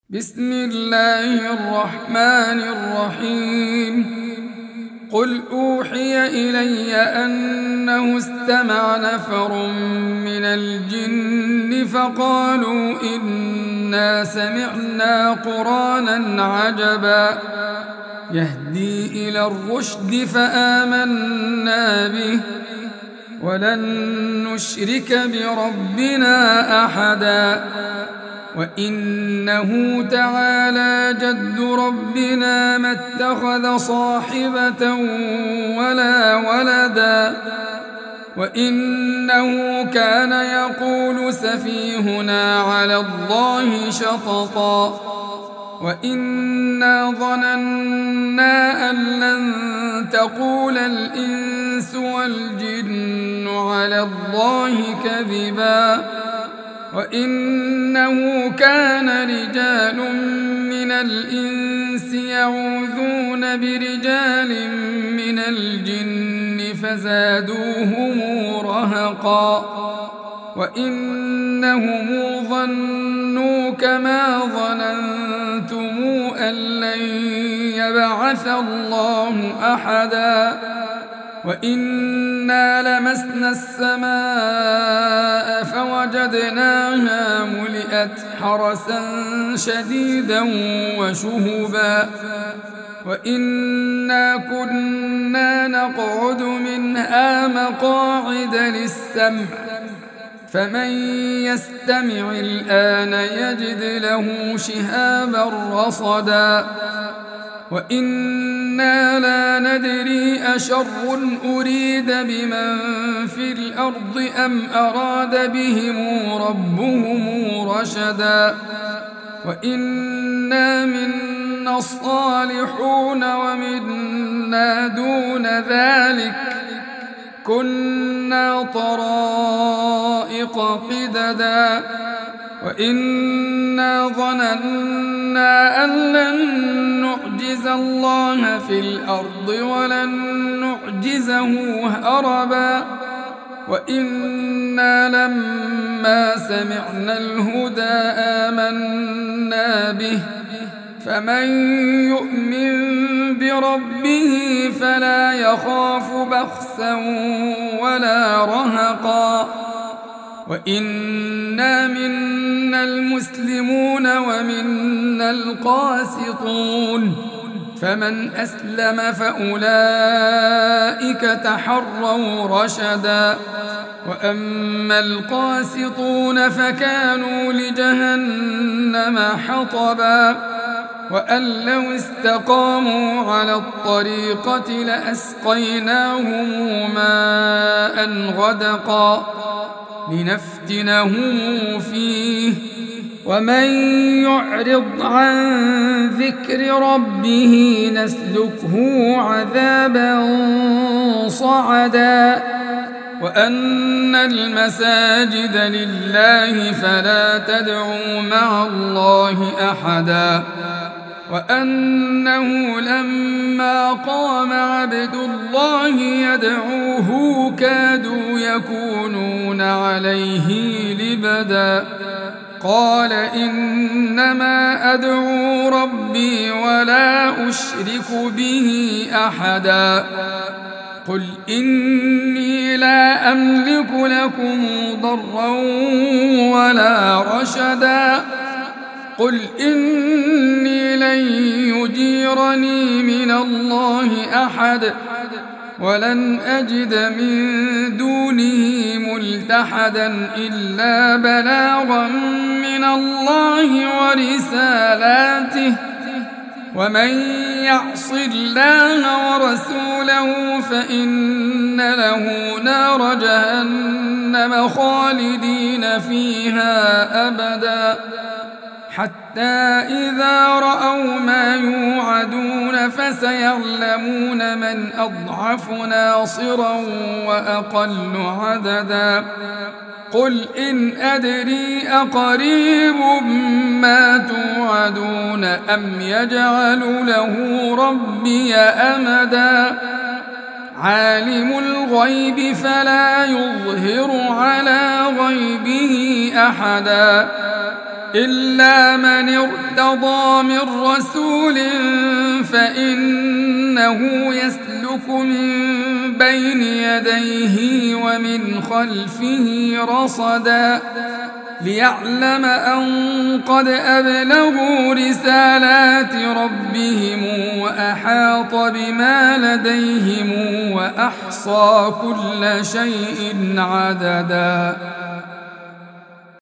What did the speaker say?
بسم الله الرحمن الرحيم. قل أوحي إلي أنه استمع نفر من الجن فقالوا إنا سمعنا قرآنا عجبا يهدي إلى الرشد فآمنا به ولن نشرك بربنا أحدا وإنه تعالى جد ربنا ما اتخذ صاحبة ولا ولدا وإنه كان يقول سفيهنا على الله شططا وإنا ظننا أن لن تقول الإنس والجن على الله كذبا وإنه كان رجال من الإنس يعوذون برجال من الجن فزادوهم رهقا وإنهم ظنوا كما ظننتم أن لن يبعث الله أحدا وإنا لمسنا السماء فوجدناها ملئت حرسا شديدا وشهبا وإنا كنا نقعد منها مقاعد للسمع فمن يستمع الآن يجد له شهابا رصدا وإنا لا ندري أشر أريد بمن في الأرض أم أراد بهم ربهم رشدا وإنا منا الصالحون ومنا دون ذلك كنا طرائق قددا وإنا ظننا أن لن نعجز الله في الأرض ولن نعجزه هربا وإنا لما سمعنا الهدى آمنا به فمن يؤمن بربه فلا يخاف بخسا ولا رهقا وإنا منا المسلمون ومنا القاسطون فمن أسلم فأولئك تحروا رشدا وأما القاسطون فكانوا لجهنم حطبا وأن لو استقاموا على الطريقة لأسقيناهم ماء غدقا لنفتنهم فيه ومن يعرض عن ذكر ربه نسلكه عذابا صعدا وأن المساجد لله فلا تدعوا مع الله أحدا وأنه لما قام عبد الله يدعوه كادوا يكونون عليه لبدا قال إنما أدعو ربي ولا أشرك به أحدا قل إني لا أملك لكم ضرا ولا رشدا قل إني لن يجيرني من الله أحد ولن أجد من دونه ملتحدا إلا بلاغا من الله ورسالاته ومن يعص الله ورسوله فإن له نار جهنم خالدين فيها أبدا حتى إذا رأوا ما يوعدون فسيعلمون من أضعف ناصرا وأقل عددا قل إن أدري أقريب ما توعدون أم يجعل له ربي أمدا عالم الغيب فلا يظهر على غيبه أحدا إلا من ارتضى من رسول فإنه يسلك من بين يديه ومن خلفه رصدا ليعلم أن قد أبلغوا رسالات ربهم وأحاط بما لديهم وأحصى كل شيء عددا